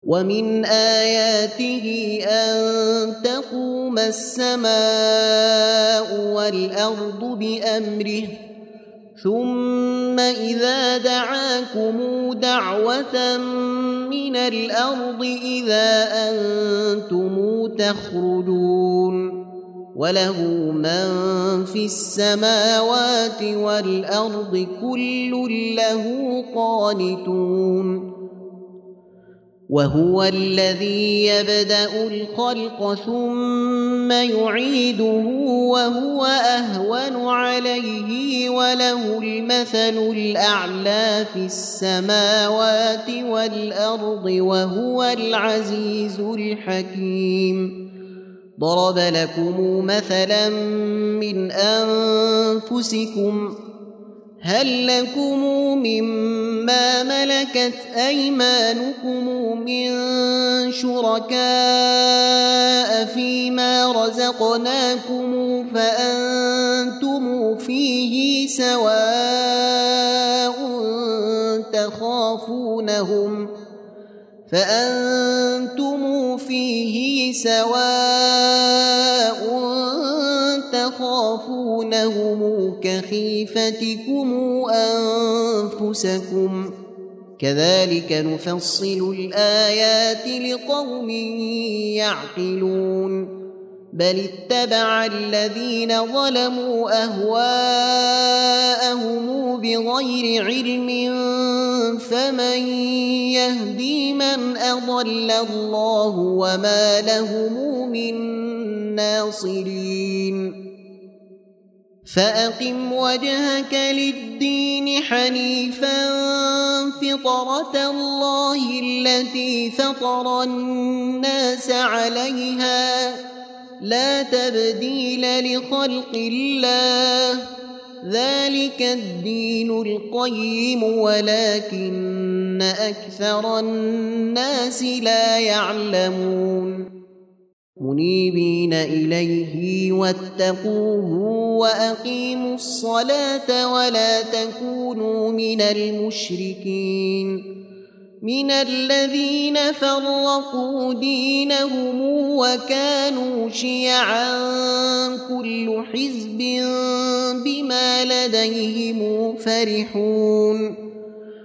ومن آياته أن تقوم السماء والأرض بأمره ثم إذا دعاكم دعوة من الأرض إذا أنتم تخرجون وله من في السماوات والأرض كل له قانتون وهو الذي يبدأ الخلق ثم يعيده وهو أهون عليه وله المثل الأعلى في السماوات والأرض وهو العزيز الحكيم ضرب لكم مثلا من أنفسكم هل لكم مما ملكت أيمانكم من شركاء فيما رزقناكم فأنتم فيه سواء تخافونهم كخيفتكم أنفسكم كذلك نفصل الآيات لقوم يعقلون بل اتبع الذين ظلموا أهواءهم بغير علم فمن يهدي من أضل الله وما لهم من ناصرين فأقم وجهك للدين حنيفا فطرة الله التي فطر الناس عليها لا تبديل لخلق الله ذلك الدين القيم ولكن أكثر الناس لا يعلمون منيبين إليه واتقوه وأقيموا الصلاة ولا تكونوا من المشركين من الذين فرقوا دينهم وكانوا شيعا كل حزب بما لديهم فرحون